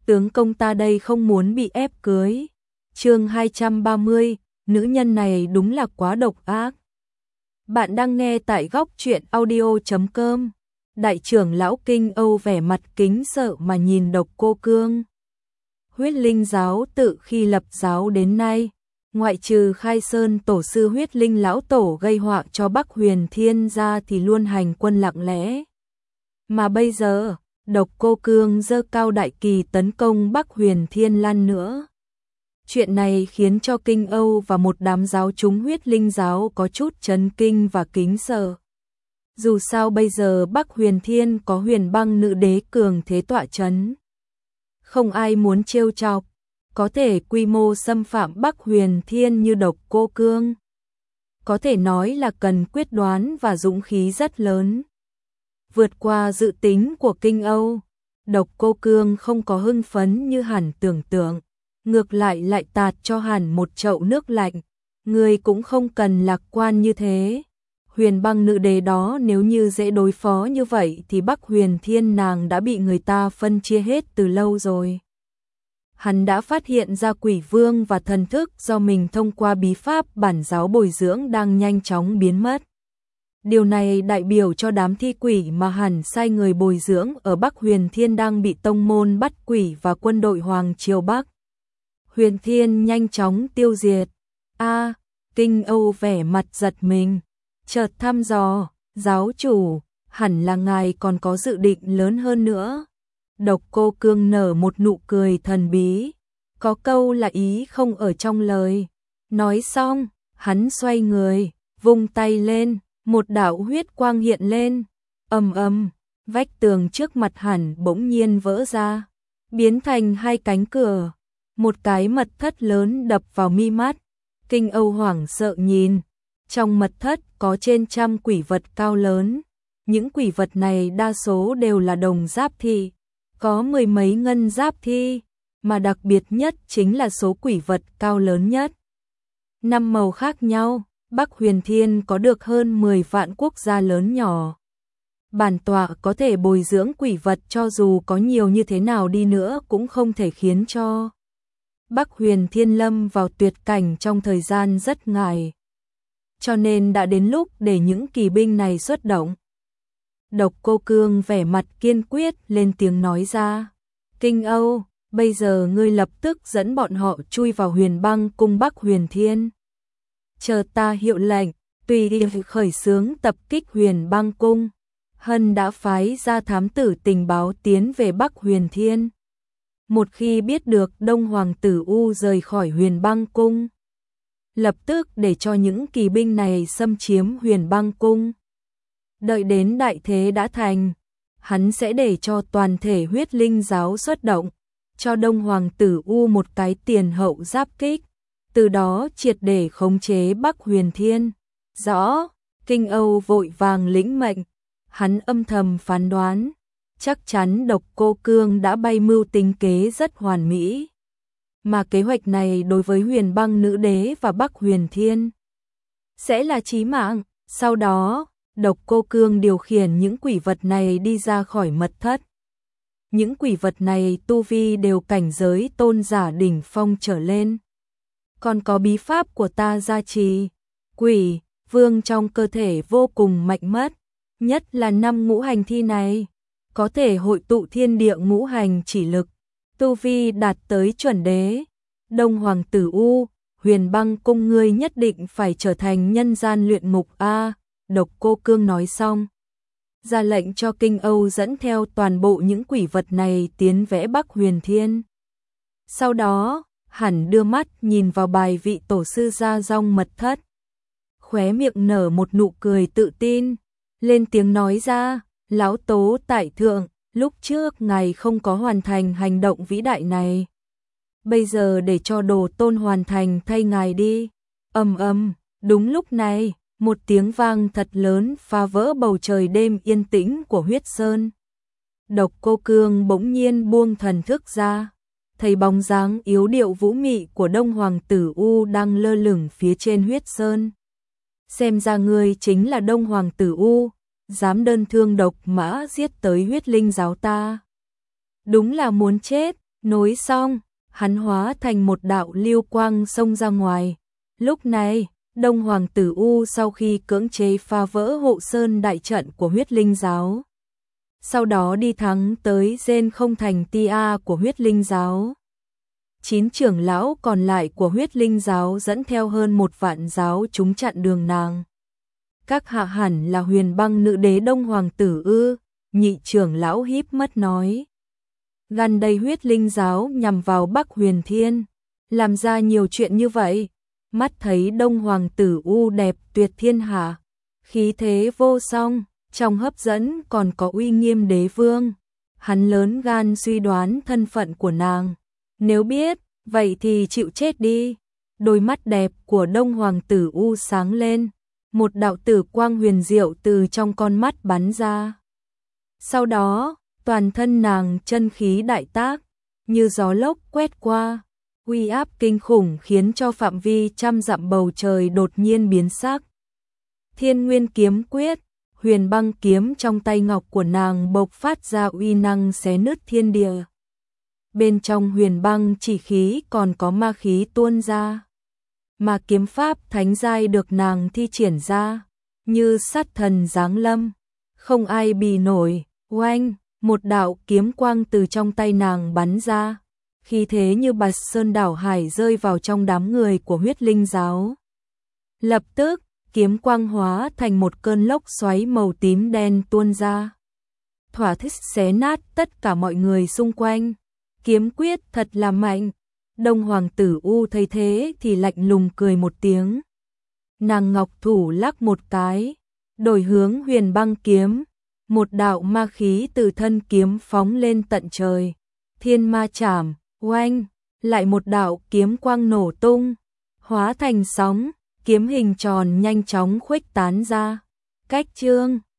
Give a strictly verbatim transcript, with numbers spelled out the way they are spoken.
tướng công ta đây không muốn bị ép cưới. Chương hai trăm ba mươi, nữ nhân này đúng là quá độc ác. Bạn đang nghe tại góc truyện audio chấm com. Đại trưởng lão Kinh Âu vẻ mặt kính sợ mà nhìn Độc Cô Cương. Huyết Linh giáo tự khi lập giáo đến nay, ngoại trừ Khai Sơn tổ sư Huyết Linh lão tổ gây họa cho Bắc Huyền Thiên ra thì luôn hành quân lặng lẽ. Mà bây giờ, Độc Cô Cương giơ cao đại kỳ tấn công Bắc Huyền Thiên lan nữa. Chuyện này khiến cho Kinh Âu và một đám giáo chúng Huyết Linh giáo có chút chấn kinh và kính sợ. Dù sao bây giờ Bắc Huyền Thiên có Huyền Băng nữ đế cường thế tọa chấn. Không ai muốn trêu chọc, có thể quy mô xâm phạm Bắc Huyền Thiên như Độc Cô Cương. Có thể nói là cần quyết đoán và dũng khí rất lớn. Vượt qua dự tính của Kinh Âu, Độc Cô Cương không có hưng phấn như hẳn tưởng tượng, ngược lại lại tạt cho hẳn một chậu nước lạnh. Người cũng không cần lạc quan như thế. Huyền Băng nữ đế đó nếu như dễ đối phó như vậy thì Bắc Huyền Thiên nàng đã bị người ta phân chia hết từ lâu rồi. Hắn đã phát hiện ra quỷ vương và thần thức do mình thông qua bí pháp bản giáo bồi dưỡng đang nhanh chóng biến mất. Điều này đại biểu cho đám thi quỷ mà hẳn sai người bồi dưỡng ở Bắc Huyền Thiên đang bị tông môn bắt quỷ và quân đội Hoàng Triều Bắc Huyền Thiên nhanh chóng tiêu diệt. A, Kinh Âu vẻ mặt giật mình, chợt thăm dò, giáo chủ, hẳn là ngài còn có dự định lớn hơn nữa. Độc Cô Cương nở một nụ cười thần bí, có câu là ý không ở trong lời. Nói xong, hắn xoay người, vung tay lên, một đạo huyết quang hiện lên. Ầm ầm, vách tường trước mặt hẳn bỗng nhiên vỡ ra, biến thành hai cánh cửa. Một cái mật thất lớn đập vào mi mắt. Kinh Âu hoảng sợ nhìn, trong mật thất có trên trăm quỷ vật cao lớn. Những quỷ vật này đa số đều là đồng giáp thi, có mười mấy ngân giáp thi, mà đặc biệt nhất chính là số quỷ vật cao lớn nhất. Năm màu khác nhau, Bắc Huyền Thiên có được hơn mười vạn quốc gia lớn nhỏ. Bản tọa có thể bồi dưỡng quỷ vật cho dù có nhiều như thế nào đi nữa cũng không thể khiến cho Bắc Huyền Thiên lâm vào tuyệt cảnh trong thời gian rất ngắn. Cho nên đã đến lúc để những kỳ binh này xuất động. Độc Cô Cương vẻ mặt kiên quyết lên tiếng nói ra. Kinh Âu, bây giờ ngươi lập tức dẫn bọn họ chui vào Huyền Băng cung Bắc Huyền Thiên. Chờ ta hiệu lệnh, tùy ý khởi xướng tập kích Huyền Băng cung. Hân đã phái ra thám tử tình báo tiến về Bắc Huyền Thiên. Một khi biết được Đông Hoàng tử U rời khỏi Huyền Băng cung, lập tức để cho những kỳ binh này xâm chiếm Huyền Băng cung. Đợi đến đại thế đã thành, hắn sẽ để cho toàn thể Huyết Linh giáo xuất động, cho Đông Hoàng tử U một cái tiền hậu giáp kích, từ đó triệt để khống chế Bắc Huyền Thiên. Rõ, Kinh Âu vội vàng lĩnh mệnh, hắn âm thầm phán đoán, chắc chắn Độc Cô Cương đã bày mưu tính kế rất hoàn mỹ. Mà kế hoạch này đối với Huyền Băng nữ đế và Bắc Huyền Thiên sẽ là chí mạng. Sau đó, Độc Cô Cương điều khiển những quỷ vật này đi ra khỏi mật thất. Những quỷ vật này tu vi đều cảnh giới tôn giả đỉnh phong trở lên. Còn có bí pháp của ta gia trì, quỷ vương trong cơ thể vô cùng mạnh mẽ, nhất là năm ngũ hành thi này, có thể hội tụ thiên địa ngũ hành chỉ lực, tu vi đạt tới chuẩn đế. Đông Hoàng tử U, Huyền Băng cung ngươi nhất định phải trở thành nhân gian luyện ngục a. Độc Cô Cương nói xong, ra lệnh cho Kinh Âu dẫn theo toàn bộ những quỷ vật này tiến vẽ Bắc Huyền Thiên. Sau đó, hẳn đưa mắt nhìn vào bài vị tổ sư ra rong mật thất, khóe miệng nở một nụ cười tự tin, lên tiếng nói ra, lão tố tại thượng, lúc trước ngài không có hoàn thành hành động vĩ đại này. Bây giờ để cho Đồ Tôn hoàn thành thay ngài đi. Ầm ầm, đúng lúc này, một tiếng vang thật lớn phá vỡ bầu trời đêm yên tĩnh của Huyết Sơn. Độc Cô Cương bỗng nhiên buông thần thức ra, thấy bóng dáng yếu điệu vũ mị của Đông Hoàng tử U đang lơ lửng phía trên Huyết Sơn. Xem ra ngươi chính là Đông Hoàng tử U, dám đơn thương độc mã giết tới Huyết Linh giáo ta. Đúng là muốn chết. Nối xong, hắn hóa thành một đạo lưu quang xông ra ngoài. Lúc này, Đông Hoàng Tử U sau khi cưỡng chế phá vỡ hộ sơn đại trận của huyết linh giáo, sau đó đi thắng tới Gen không thành tia của huyết linh giáo. Chín trưởng lão còn lại của huyết linh giáo dẫn theo hơn một vạn giáo chúng chặn đường nàng. Các hạ hẳn là Huyền Băng nữ đế Đông Hoàng Tử ư? Nhị trưởng lão híp mắt nói. Gần đây huyết linh giáo nhằm vào Bắc Huyền Thiên, làm ra nhiều chuyện như vậy. Mắt thấy Đông Hoàng Tử U đẹp tuyệt thiên hạ, khí thế vô song, trong hấp dẫn còn có uy nghiêm đế vương. Hắn lớn gan suy đoán thân phận của nàng. Nếu biết, vậy thì chịu chết đi. Đôi mắt đẹp của Đông Hoàng Tử U sáng lên, một đạo tử quang huyền diệu từ trong con mắt bắn ra. Sau đó, toàn thân nàng chân khí đại tác, như gió lốc quét qua, uy áp kinh khủng khiến cho phạm vi trăm dặm bầu trời đột nhiên biến sắc. Thiên Nguyên kiếm quyết, Huyền Băng kiếm trong tay ngọc của nàng bộc phát ra uy năng xé nứt thiên địa. Bên trong Huyền Băng chỉ khí còn có ma khí tuôn ra, mà kiếm pháp thánh giai được nàng thi triển ra, như sát thần giáng lâm, không ai bì nổi. Oanh, một đạo kiếm quang từ trong tay nàng bắn ra, khí thế như bạch sơn đảo hải rơi vào trong đám người của huyết linh giáo. Lập tức, kiếm quang hóa thành một cơn lốc xoáy màu tím đen tuôn ra, thỏa thích xé nát tất cả mọi người xung quanh. Kiếm quyết thật là mạnh. Đông Hoàng Tử U thấy thế thì lạnh lùng cười một tiếng. Nàng ngọc thủ lắc một cái, đổi hướng Huyền Băng kiếm. Một đạo ma khí từ thân kiếm phóng lên tận trời. Thiên ma chảm, oanh, lại một đạo kiếm quang nổ tung, hóa thành sóng, kiếm hình tròn nhanh chóng khuếch tán ra. Cách chương